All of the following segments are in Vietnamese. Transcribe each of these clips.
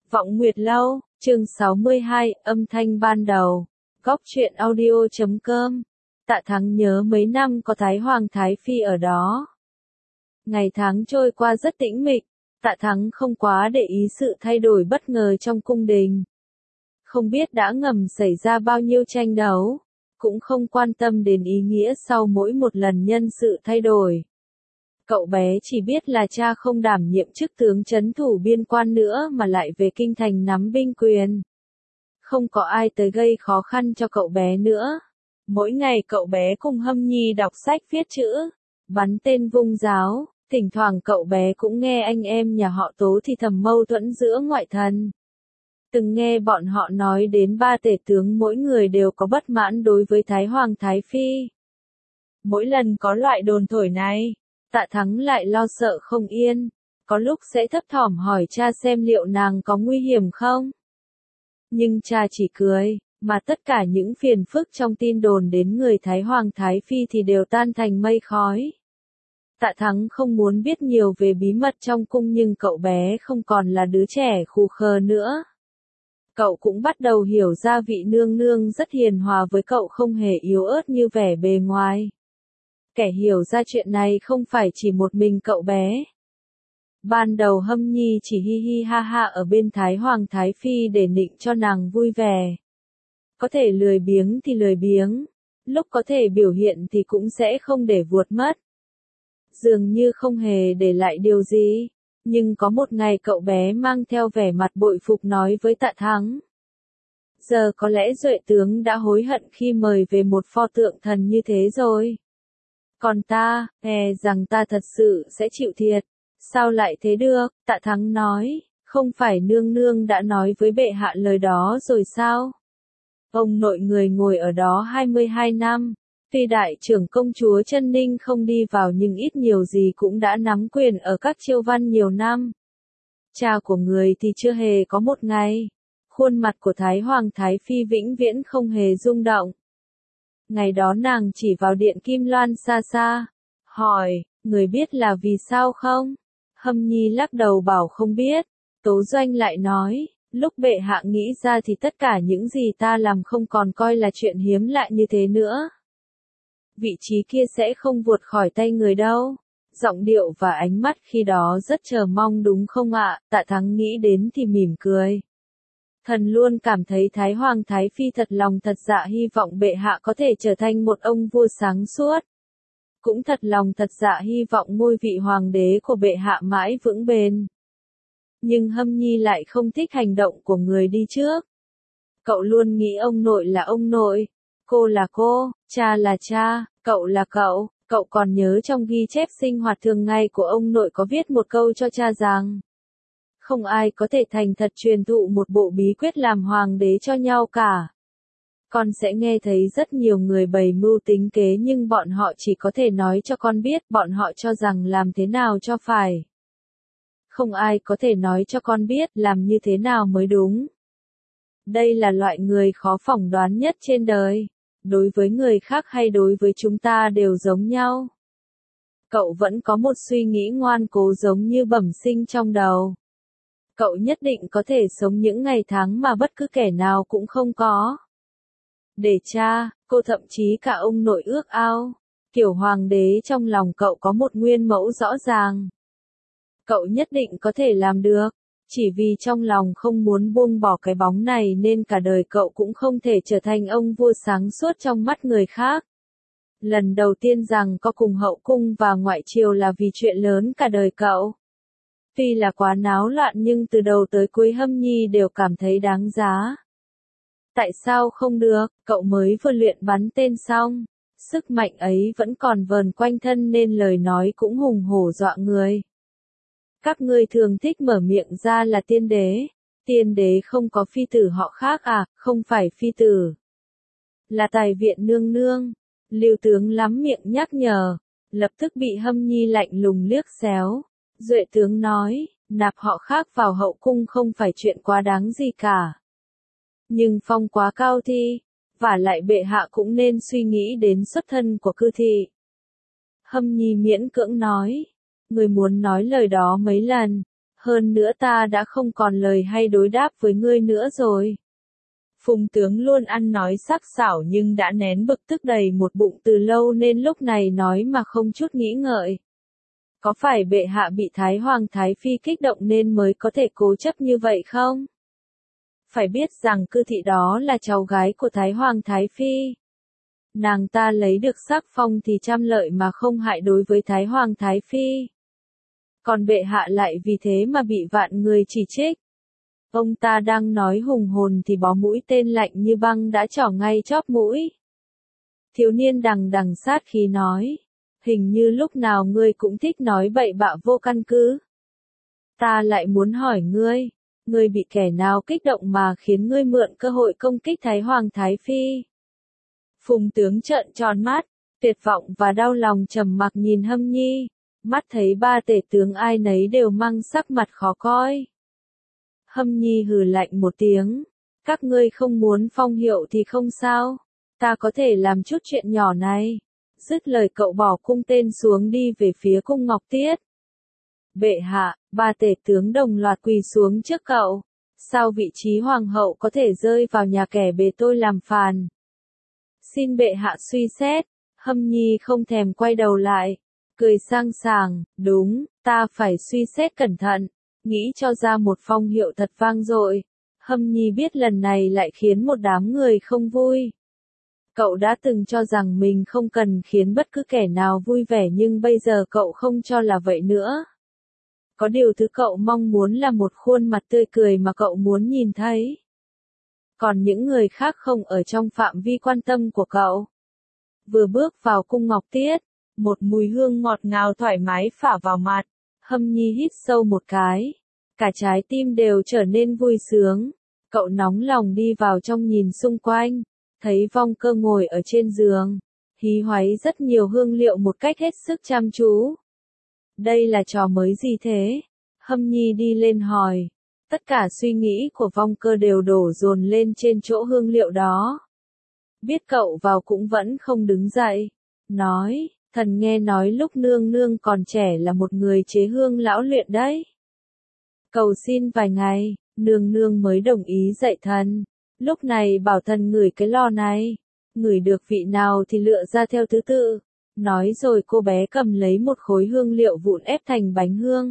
Vọng Nguyệt Lâu, chương 62, âm thanh ban đầu. Góc truyện audio.com. Tạ Thắng nhớ mấy năm có Thái Hoàng Thái Phi ở đó. Ngày tháng trôi qua rất tĩnh mịch, Tạ Thắng không quá để ý sự thay đổi bất ngờ trong cung đình. Không biết đã ngầm xảy ra bao nhiêu tranh đấu, cũng không quan tâm đến ý nghĩa sau mỗi một lần nhân sự thay đổi. Cậu bé chỉ biết là cha không đảm nhiệm chức tướng trấn thủ biên quan nữa mà lại về kinh thành nắm binh quyền. Không có ai tới gây khó khăn cho cậu bé nữa. Mỗi ngày cậu bé cùng Hâm Nhi đọc sách viết chữ, bắn tên vung giáo, thỉnh thoảng cậu bé cũng nghe anh em nhà họ Tố thì thầm mâu thuẫn giữa ngoại thần. Từng nghe bọn họ nói đến ba tể tướng mỗi người đều có bất mãn đối với Thái Hoàng Thái Phi. Mỗi lần có loại đồn thổi này, Tạ Thắng lại lo sợ không yên, có lúc sẽ thấp thỏm hỏi cha xem liệu nàng có nguy hiểm không. Nhưng cha chỉ cười, mà tất cả những phiền phức trong tin đồn đến người Thái Hoàng Thái Phi thì đều tan thành mây khói. Tạ Thắng không muốn biết nhiều về bí mật trong cung nhưng cậu bé không còn là đứa trẻ khù khờ nữa. Cậu cũng bắt đầu hiểu ra vị nương nương rất hiền hòa với cậu không hề yếu ớt như vẻ bề ngoài. Kẻ hiểu ra chuyện này không phải chỉ một mình cậu bé. Ban đầu Hâm Nhi chỉ hi hi ha ha ở bên Thái Hoàng Thái Phi để nịnh cho nàng vui vẻ. Có thể lười biếng thì lười biếng, lúc có thể biểu hiện thì cũng sẽ không để vuột mất. Dường như không hề để lại điều gì, nhưng có một ngày cậu bé mang theo vẻ mặt bội phục nói với Tạ Thắng. Giờ có lẽ Duệ tướng đã hối hận khi mời về một pho tượng thần như thế rồi. Còn ta, e rằng ta thật sự sẽ chịu thiệt. Sao lại thế được? Tạ Thắng nói, không phải nương nương đã nói với bệ hạ lời đó rồi sao? Ông nội người ngồi ở đó 22 năm, tuy đại trưởng công chúa Chân Ninh không đi vào nhưng ít nhiều gì cũng đã nắm quyền ở các chiêu văn nhiều năm. Cha của người thì chưa hề có một ngày. Khuôn mặt của Thái Hoàng Thái Phi vĩnh viễn không hề rung động. Ngày đó nàng chỉ vào điện Kim Loan xa xa, hỏi, người biết là vì sao không? Hâm Nhi lắc đầu bảo không biết. Tố Doanh lại nói, lúc bệ hạ nghĩ ra thì tất cả những gì ta làm không còn coi là chuyện hiếm lạ như thế nữa. Vị trí kia sẽ không vụt khỏi tay người đâu. Giọng điệu và ánh mắt khi đó rất chờ mong đúng không ạ? Tạ Thắng nghĩ đến thì mỉm cười. Thần luôn cảm thấy Thái Hoàng Thái Phi thật lòng thật dạ hy vọng bệ hạ có thể trở thành một ông vua sáng suốt. Cũng thật lòng thật dạ hy vọng ngôi vị hoàng đế của bệ hạ mãi vững bền. Nhưng Hâm Nhi lại không thích hành động của người đi trước. Cậu luôn nghĩ ông nội là ông nội, cô là cô, cha là cha, cậu là cậu. Cậu còn nhớ trong ghi chép sinh hoạt thường ngày của ông nội có viết một câu cho cha rằng không ai có thể thành thật truyền thụ một bộ bí quyết làm hoàng đế cho nhau cả. Con sẽ nghe thấy rất nhiều người bày mưu tính kế nhưng bọn họ chỉ có thể nói cho con biết bọn họ cho rằng làm thế nào cho phải. Không ai có thể nói cho con biết làm như thế nào mới đúng. Đây là loại người khó phỏng đoán nhất trên đời. Đối với người khác hay đối với chúng ta đều giống nhau. Cậu vẫn có một suy nghĩ ngoan cố giống như bẩm sinh trong đầu. Cậu nhất định có thể sống những ngày tháng mà bất cứ kẻ nào cũng không có. Để cha, cô thậm chí cả ông nội ước ao. Kiểu hoàng đế trong lòng cậu có một nguyên mẫu rõ ràng. Cậu nhất định có thể làm được. Chỉ vì trong lòng không muốn buông bỏ cái bóng này nên cả đời cậu cũng không thể trở thành ông vua sáng suốt trong mắt người khác. Lần đầu tiên rằng có cùng hậu cung và ngoại triều là vì chuyện lớn cả đời cậu. Tuy là quá náo loạn nhưng từ đầu tới cuối Hâm Nhi đều cảm thấy đáng giá. Tại sao không được, cậu mới vừa luyện bắn tên xong. Sức mạnh ấy vẫn còn vờn quanh thân nên lời nói cũng hùng hổ dọa người. Các ngươi thường thích mở miệng ra là tiên đế. Tiên đế không có phi tử họ khác à, không phải phi tử. Là tài viện nương nương. Lưu tướng lắm miệng nhắc nhở. Lập tức bị Hâm Nhi lạnh lùng liếc xéo. Duệ tướng nói, nạp họ khác vào hậu cung không phải chuyện quá đáng gì cả. Nhưng phong quá cao thi. Vả lại bệ hạ cũng nên suy nghĩ đến xuất thân của cư thị. Hâm Nhi miễn cưỡng nói. Người muốn nói lời đó mấy lần. Hơn nữa ta đã không còn lời hay đối đáp với ngươi nữa rồi. Phùng tướng luôn ăn nói sắc sảo nhưng đã nén bực tức đầy một bụng từ lâu nên lúc này nói mà không chút nghĩ ngợi. Có phải bệ hạ bị Thái Hoàng Thái Phi kích động nên mới có thể cố chấp như vậy không? Phải biết rằng Cư Thị đó là cháu gái của Thái Hoàng Thái Phi. Nàng ta lấy được sắc phong thì trăm lợi mà không hại đối với Thái Hoàng Thái Phi. Còn bệ hạ lại vì thế mà bị vạn người chỉ trích. Ông ta đang nói hùng hồn thì bó mũi tên lạnh như băng đã trỏ ngay chóp mũi. Thiếu niên đằng đằng sát khí nói. Hình như lúc nào ngươi cũng thích nói bậy bạ vô căn cứ. Ta lại muốn hỏi ngươi, ngươi bị kẻ nào kích động mà khiến ngươi mượn cơ hội công kích Thái Hoàng Thái Phi? Phùng tướng trợn tròn mắt, tuyệt vọng và đau lòng trầm mặc nhìn Hâm Nhi, mắt thấy ba tể tướng ai nấy đều mang sắc mặt khó coi. Hâm Nhi hừ lạnh một tiếng, các ngươi không muốn phong hiệu thì không sao, ta có thể làm chút chuyện nhỏ này. Dứt lời cậu bỏ cung tên xuống đi về phía cung Ngọc Tiết. Bệ hạ, ba tể tướng đồng loạt quỳ xuống trước cậu. Sao vị trí hoàng hậu có thể rơi vào nhà kẻ bề tôi làm phàn? Xin bệ hạ suy xét. Hâm Nhi không thèm quay đầu lại, cười sang sảng, đúng, ta phải suy xét cẩn thận, nghĩ cho ra một phong hiệu thật vang dội. Hâm Nhi biết lần này lại khiến một đám người không vui. Cậu đã từng cho rằng mình không cần khiến bất cứ kẻ nào vui vẻ nhưng bây giờ cậu không cho là vậy nữa. Có điều thứ cậu mong muốn là một khuôn mặt tươi cười mà cậu muốn nhìn thấy. Còn những người khác không ở trong phạm vi quan tâm của cậu. Vừa bước vào cung Ngọc Tiết, một mùi hương ngọt ngào thoải mái phả vào mặt. Hâm Nhi hít sâu một cái. Cả trái tim đều trở nên vui sướng. Cậu nóng lòng đi vào trong nhìn xung quanh. Thấy Vong Cơ ngồi ở trên giường, hí hoáy rất nhiều hương liệu một cách hết sức chăm chú. Đây là trò mới gì thế? Hâm Nhi đi lên hỏi. Tất cả suy nghĩ của Vong Cơ đều đổ dồn lên trên chỗ hương liệu đó. Biết cậu vào cũng vẫn không đứng dậy. Nói, thần nghe nói lúc nương nương còn trẻ là một người chế hương lão luyện đấy. Cầu xin vài ngày, nương nương mới đồng ý dạy thần. Lúc này bảo thần ngửi cái lò này, ngửi được vị nào thì lựa ra theo thứ tự. Nói rồi cô bé cầm lấy một khối hương liệu vụn ép thành bánh hương.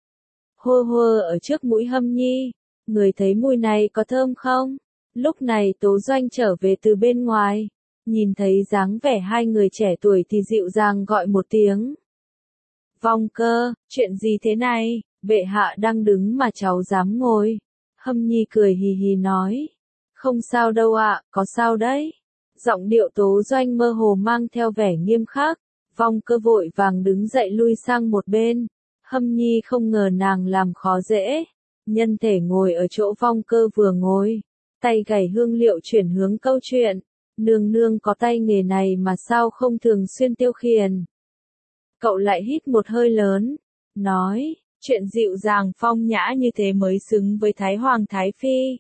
Hô hô ở trước mũi Hâm Nhi, người thấy mùi này có thơm không? Lúc này Tố Doanh trở về từ bên ngoài, nhìn thấy dáng vẻ hai người trẻ tuổi thì dịu dàng gọi một tiếng. Vong Cơ, chuyện gì thế này, bệ hạ đang đứng mà cháu dám ngồi. Hâm Nhi cười hì hì nói. Không sao đâu ạ, có sao đấy. Giọng điệu Tố Doanh mơ hồ mang theo vẻ nghiêm khắc. Vong Cơ vội vàng đứng dậy lui sang một bên. Hâm Nhi không ngờ nàng làm khó dễ. Nhân thể ngồi ở chỗ Vong Cơ vừa ngồi. Tay gảy hương liệu chuyển hướng câu chuyện. Nương nương có tay nghề này mà sao không thường xuyên tiêu khiển. Cậu lại hít một hơi lớn. Nói, chuyện dịu dàng phong nhã như thế mới xứng với Thái Hoàng Thái Phi.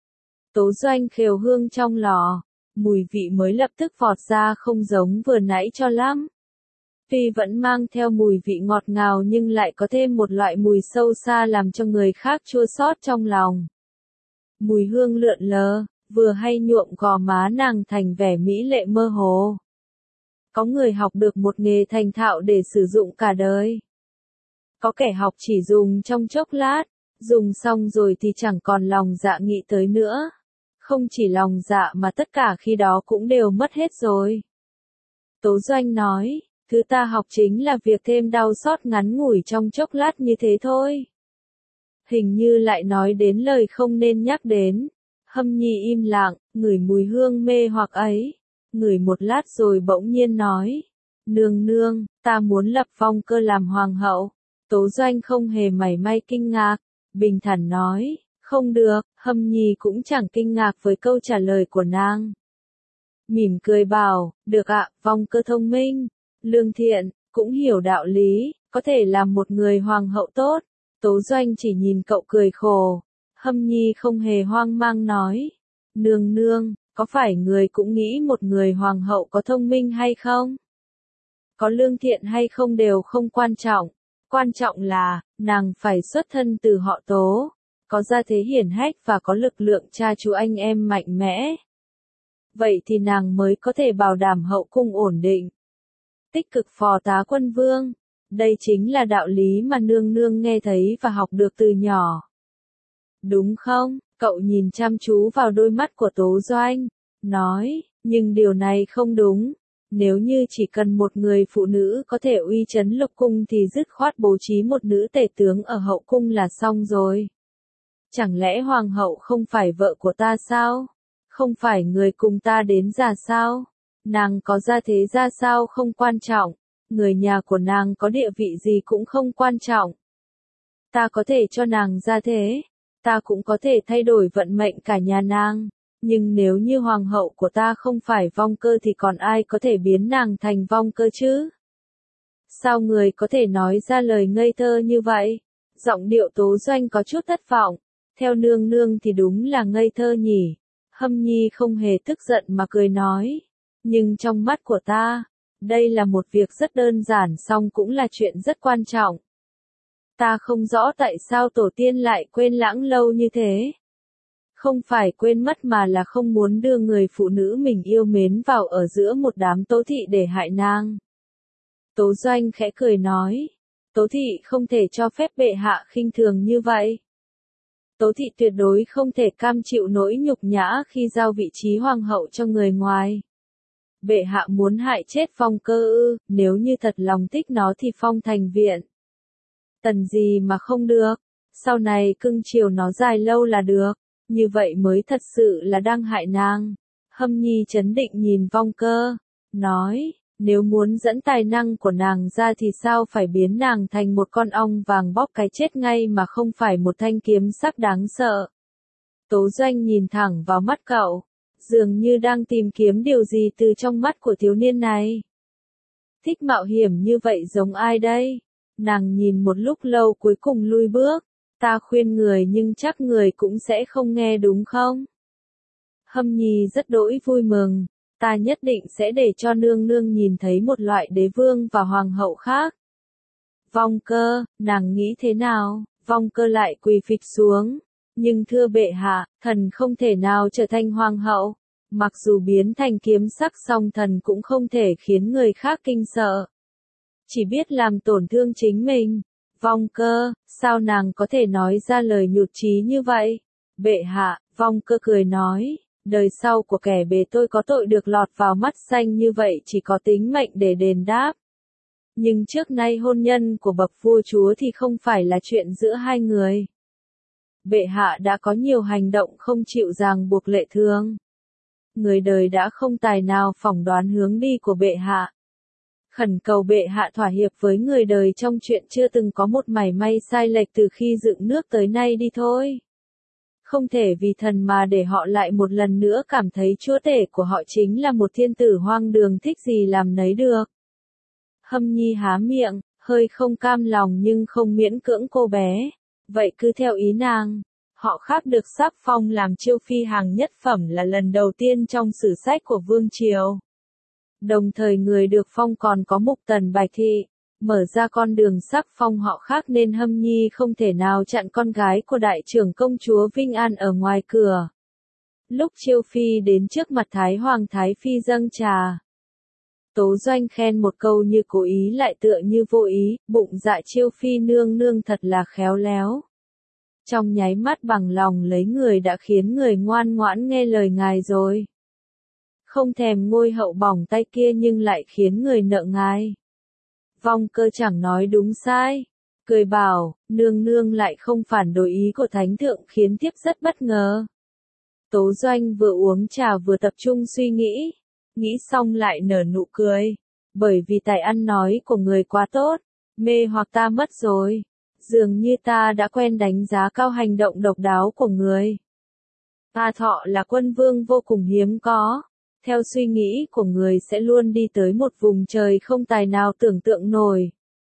Tố Doanh khều hương trong lò, mùi vị mới lập tức vọt ra không giống vừa nãy cho lắm. Tuy vẫn mang theo mùi vị ngọt ngào nhưng lại có thêm một loại mùi sâu xa làm cho người khác chua xót trong lòng. Mùi hương lượn lờ, vừa hay nhuộm gò má nàng thành vẻ mỹ lệ mơ hồ. Có người học được một nghề thành thạo để sử dụng cả đời. Có kẻ học chỉ dùng trong chốc lát, dùng xong rồi thì chẳng còn lòng dạ nghĩ tới nữa. Không chỉ lòng dạ mà tất cả khi đó cũng đều mất hết rồi. Tố Doanh nói, thứ ta học chính là việc thêm đau xót ngắn ngủi trong chốc lát như thế thôi. Hình như lại nói đến lời không nên nhắc đến. Hâm Nhi im lặng, ngửi mùi hương mê hoặc ấy. Ngửi một lát rồi bỗng nhiên nói. Nương nương, ta muốn lập Vong Cơ làm hoàng hậu. Tố Doanh không hề mảy may kinh ngạc. Bình thản nói, không được, Hâm Nhi cũng chẳng kinh ngạc với câu trả lời của nàng. Mỉm cười bảo, được ạ, Vong Cơ thông minh, lương thiện, cũng hiểu đạo lý, có thể làm một người hoàng hậu tốt. Tố Doanh chỉ nhìn cậu cười khổ. Hâm Nhi không hề hoang mang nói. Nương nương, có phải người cũng nghĩ một người hoàng hậu có thông minh hay không? Có lương thiện hay không đều không quan trọng. Quan trọng là, nàng phải xuất thân từ họ Tố, có gia thế hiển hách và có lực lượng cha chú anh em mạnh mẽ. Vậy thì nàng mới có thể bảo đảm hậu cung ổn định. Tích cực phò tá quân vương. Đây chính là đạo lý mà nương nương nghe thấy và học được từ nhỏ. Đúng không? Cậu nhìn chăm chú vào đôi mắt của Tố Doanh, nói, nhưng điều này không đúng. Nếu như chỉ cần một người phụ nữ có thể uy chấn lục cung thì dứt khoát bố trí một nữ tể tướng ở hậu cung là xong rồi. Chẳng lẽ hoàng hậu không phải vợ của ta sao? Không phải người cùng ta đến già sao? Nàng có gia thế ra sao không quan trọng, người nhà của nàng có địa vị gì cũng không quan trọng. Ta có thể cho nàng gia thế, ta cũng có thể thay đổi vận mệnh cả nhà nàng, nhưng nếu như hoàng hậu của ta không phải vong cơ thì còn ai có thể biến nàng thành vong cơ chứ? Sao người có thể nói ra lời ngây thơ như vậy? Giọng điệu Tố Doanh có chút thất vọng, theo nương nương thì đúng là ngây thơ nhỉ. Hâm Nhi không hề tức giận mà cười nói, nhưng trong mắt của ta, đây là một việc rất đơn giản song cũng là chuyện rất quan trọng. Ta không rõ tại sao tổ tiên lại quên lãng lâu như thế. Không phải quên mất mà là không muốn đưa người phụ nữ mình yêu mến vào ở giữa một đám tố thị để hại nàng. Tố Doanh khẽ cười nói, tố thị không thể cho phép bệ hạ khinh thường như vậy. Tố thị tuyệt đối không thể cam chịu nỗi nhục nhã khi giao vị trí hoàng hậu cho người ngoài. Bệ hạ muốn hại chết Phong Cơ ư? Nếu như thật lòng thích nó thì phong thành viện. Tần gì mà không được, sau này cưng chiều nó dài lâu là được, như vậy mới thật sự là đang hại nàng. Hâm Nhi trấn định nhìn Phong Cơ, nói, nếu muốn dẫn tài năng của nàng ra thì sao phải biến nàng thành một con ong vàng bóp cái chết ngay mà không phải một thanh kiếm sắc đáng sợ. Tố Doanh nhìn thẳng vào mắt cậu, dường như đang tìm kiếm điều gì từ trong mắt của thiếu niên này. Thích mạo hiểm như vậy giống ai đây? Nàng nhìn một lúc lâu cuối cùng lui bước, ta khuyên người nhưng chắc người cũng sẽ không nghe đúng không? Hâm Nhi rất đỗi vui mừng, ta nhất định sẽ để cho nương nương nhìn thấy một loại đế vương và hoàng hậu khác. Vong Cơ, nàng nghĩ thế nào? Vong Cơ lại quỳ phịch xuống. Nhưng thưa bệ hạ, thần không thể nào trở thành hoàng hậu. Mặc dù biến thành kiếm sắc song thần cũng không thể khiến người khác kinh sợ. Chỉ biết làm tổn thương chính mình. Vong Cơ, sao nàng có thể nói ra lời nhụt chí như vậy? Bệ hạ, Vong Cơ cười nói, đời sau của kẻ bề tôi có tội được lọt vào mắt xanh như vậy chỉ có tính mệnh để đền đáp. Nhưng trước nay hôn nhân của bậc vua chúa thì không phải là chuyện giữa hai người. Bệ hạ đã có nhiều hành động không chịu ràng buộc lệ thường. Người đời đã không tài nào phỏng đoán hướng đi của bệ hạ. Khẩn cầu bệ hạ thỏa hiệp với người đời trong chuyện chưa từng có một mảy may sai lệch từ khi dựng nước tới nay đi thôi. Không thể vì thần mà để họ lại một lần nữa cảm thấy chúa tể của họ chính là một thiên tử hoang đường thích gì làm nấy được. Hâm Nhi há miệng, hơi không cam lòng nhưng không miễn cưỡng cô bé. Vậy cứ theo ý nàng, họ khác được sắc phong làm chiêu phi hàng nhất phẩm là lần đầu tiên trong sử sách của vương triều. Đồng thời người được phong còn có Mục Tần Bạch Thị, mở ra con đường sắc phong họ khác nên Hâm Nhi không thể nào chặn con gái của đại trưởng công chúa Vinh An ở ngoài cửa. Lúc chiêu phi đến trước mặt Thái Hoàng Thái Phi dâng trà. Tố Doanh khen một câu như cố ý lại tựa như vô ý, bụng dạ chiêu phi nương nương thật là khéo léo. Trong nháy mắt bằng lòng lấy người đã khiến người ngoan ngoãn nghe lời ngài rồi. Không thèm ngôi hậu bỏng tay kia nhưng lại khiến người nợ ngài. Vong Cơ chẳng nói đúng sai. Cười bảo, nương nương lại không phản đối ý của thánh thượng khiến thiếp rất bất ngờ. Tố Doanh vừa uống trà vừa tập trung suy nghĩ. Nghĩ xong lại nở nụ cười. Bởi vì tài ăn nói của người quá tốt, mê hoặc ta mất rồi. Dường như ta đã quen đánh giá cao hành động độc đáo của người. Ta thọ là quân vương vô cùng hiếm có. Theo suy nghĩ của người sẽ luôn đi tới một vùng trời không tài nào tưởng tượng nổi.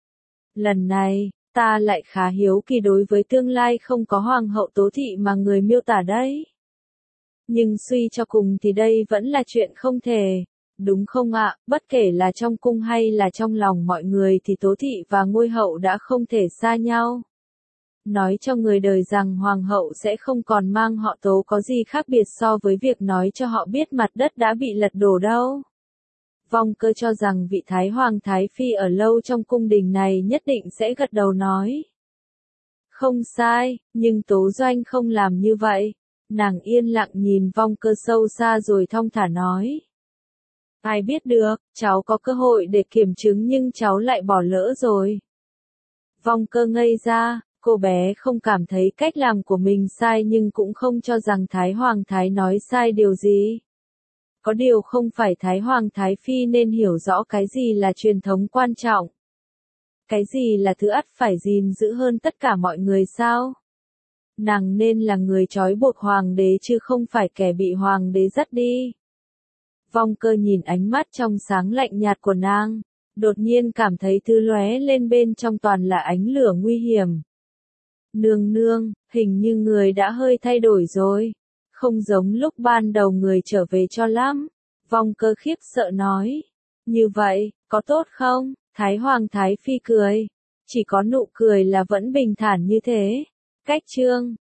Lần này, ta lại khá hiếu kỳ đối với tương lai không có hoàng hậu tố thị mà người miêu tả đấy. Nhưng suy cho cùng thì đây vẫn là chuyện không thể. Đúng không ạ, bất kể là trong cung hay là trong lòng mọi người thì Tố Thị và Ngôi Hậu đã không thể xa nhau. Nói cho người đời rằng Hoàng hậu sẽ không còn mang họ Tố có gì khác biệt so với việc nói cho họ biết mặt đất đã bị lật đổ đâu. Vong Cơ cho rằng vị Thái Hoàng Thái Phi ở lâu trong cung đình này nhất định sẽ gật đầu nói. Không sai, nhưng Tố Doanh không làm như vậy. Nàng yên lặng nhìn Vong Cơ sâu xa rồi thong thả nói. Ai biết được, cháu có cơ hội để kiểm chứng nhưng cháu lại bỏ lỡ rồi. Vong Cơ ngây ra, cô bé không cảm thấy cách làm của mình sai nhưng cũng không cho rằng Thái Hoàng Thái nói sai điều gì. Có điều không phải Thái Hoàng Thái Phi nên hiểu rõ cái gì là truyền thống quan trọng. Cái gì là thứ ắt phải gìn giữ hơn tất cả mọi người sao? Nàng nên là người trói buộc hoàng đế chứ không phải kẻ bị hoàng đế dắt đi. Vong Cơ nhìn ánh mắt trong sáng lạnh nhạt của nàng, đột nhiên cảm thấy thứ lóe lên bên trong toàn là ánh lửa nguy hiểm. Nương nương, hình như người đã hơi thay đổi rồi, không giống lúc ban đầu người trở về cho lắm. Vong Cơ khiếp sợ nói, như vậy, có tốt không? Thái Hoàng Thái Phi cười, chỉ có nụ cười là vẫn bình thản như thế. Cách chương